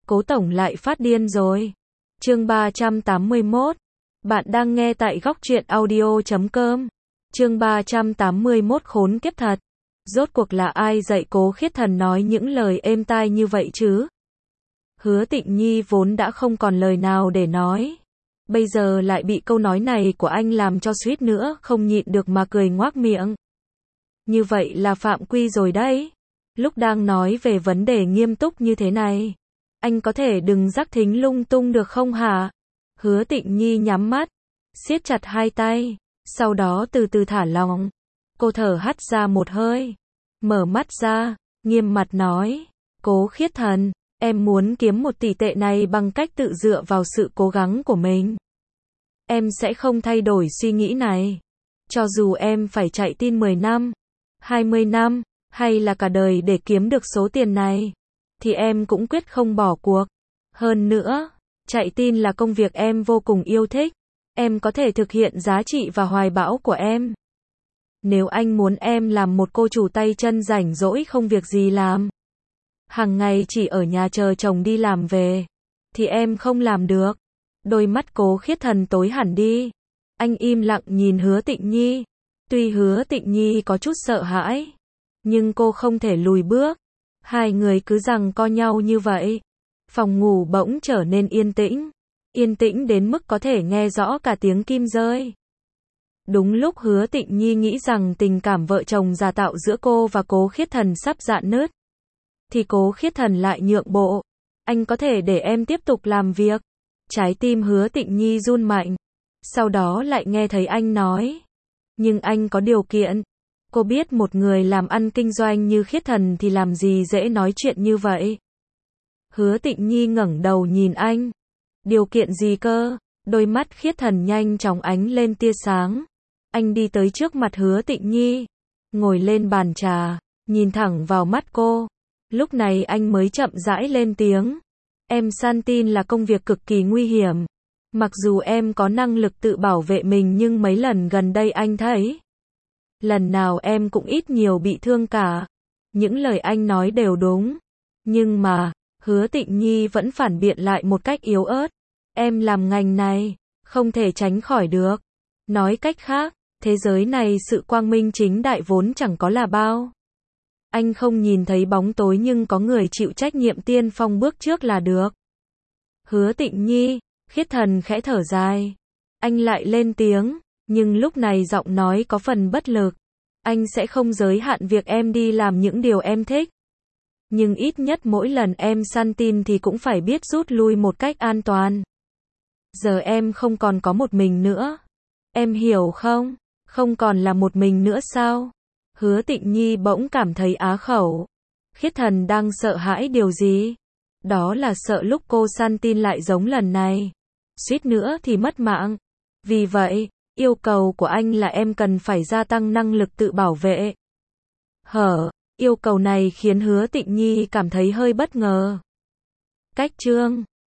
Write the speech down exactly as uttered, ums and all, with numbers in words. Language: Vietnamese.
Cố tổng lại phát điên rồi. Chương ba trăm tám mươi mốt. Bạn đang nghe tại góc truyện audio chấm com. Chương ba trăm tám mươi mốt khốn kiếp thật. Rốt cuộc là ai dạy Cố Khiết Thần nói những lời êm tai như vậy chứ? Hứa Tịnh Nhi vốn đã không còn lời nào để nói. Bây giờ lại bị câu nói này của anh làm cho suýt nữa không nhịn được mà cười ngoác miệng. Như vậy là phạm quy rồi đấy. Lúc đang nói về vấn đề nghiêm túc như thế này, anh có thể đừng rắc thính lung tung được không hả? Hứa Tịnh Nhi nhắm mắt, siết chặt hai tay, sau đó từ từ thả lỏng. Cô thở hắt ra một hơi, mở mắt ra, nghiêm mặt nói, Cố Khiết Thần, em muốn kiếm một tỷ tệ này bằng cách tự dựa vào sự cố gắng của mình. Em sẽ không thay đổi suy nghĩ này. Cho dù em phải chạy tin mười năm, hai mươi năm, hay là cả đời để kiếm được số tiền này, thì em cũng quyết không bỏ cuộc. Hơn nữa, chạy tin là công việc em vô cùng yêu thích. Em có thể thực hiện giá trị và hoài bão của em. Nếu anh muốn em làm một cô chủ tay chân rảnh rỗi không việc gì làm, hàng ngày chỉ ở nhà chờ chồng đi làm về, thì em không làm được. Đôi mắt Cố Khiết Thần tối hẳn đi. Anh im lặng nhìn Hứa Tịnh Nhi. Tuy Hứa Tịnh Nhi có chút sợ hãi, nhưng cô không thể lùi bước. Hai người cứ giằng co nhau như vậy. Phòng ngủ bỗng trở nên yên tĩnh. Yên tĩnh đến mức có thể nghe rõ cả tiếng kim rơi. Đúng lúc Hứa Tịnh Nhi nghĩ rằng tình cảm vợ chồng giả tạo giữa cô và Cố Khiết Thần sắp rạn nứt, thì Cố Khiết Thần lại nhượng bộ. Anh có thể để em tiếp tục làm việc. Trái tim Hứa Tịnh Nhi run mạnh. Sau đó lại nghe thấy anh nói, nhưng anh có điều kiện. Cô biết một người làm ăn kinh doanh như Khiết Thần thì làm gì dễ nói chuyện như vậy. Hứa Tịnh Nhi ngẩng đầu nhìn anh. Điều kiện gì cơ? Đôi mắt Khiết Thần nhanh chóng ánh lên tia sáng. Anh đi tới trước mặt Hứa Tịnh Nhi, ngồi lên bàn trà, nhìn thẳng vào mắt cô. Lúc này anh mới chậm rãi lên tiếng. Em săn tin là công việc cực kỳ nguy hiểm. Mặc dù em có năng lực tự bảo vệ mình nhưng mấy lần gần đây anh thấy, lần nào em cũng ít nhiều bị thương cả. Những lời anh nói đều đúng. Nhưng mà, Hứa Tịnh Nhi vẫn phản biện lại một cách yếu ớt. Em làm ngành này, không thể tránh khỏi được. Nói cách khác, thế giới này sự quang minh chính đại vốn chẳng có là bao. Anh không nhìn thấy bóng tối nhưng có người chịu trách nhiệm tiên phong bước trước là được. Hứa Tịnh Nhi, Khiết Thần khẽ thở dài. Anh lại lên tiếng, nhưng lúc này giọng nói có phần bất lực. Anh sẽ không giới hạn việc em đi làm những điều em thích. Nhưng ít nhất mỗi lần em săn tin thì cũng phải biết rút lui một cách an toàn. Giờ em không còn có một mình nữa. Em hiểu không? Không còn là một mình nữa sao? Hứa Tịnh Nhi bỗng cảm thấy á khẩu. Khiết Thần đang sợ hãi điều gì? Đó là sợ lúc cô săn tin lại giống lần này, suýt nữa thì mất mạng. Vì vậy, yêu cầu của anh là em cần phải gia tăng năng lực tự bảo vệ. Hở, yêu cầu này khiến Hứa Tịnh Nhi cảm thấy hơi bất ngờ. Cách chương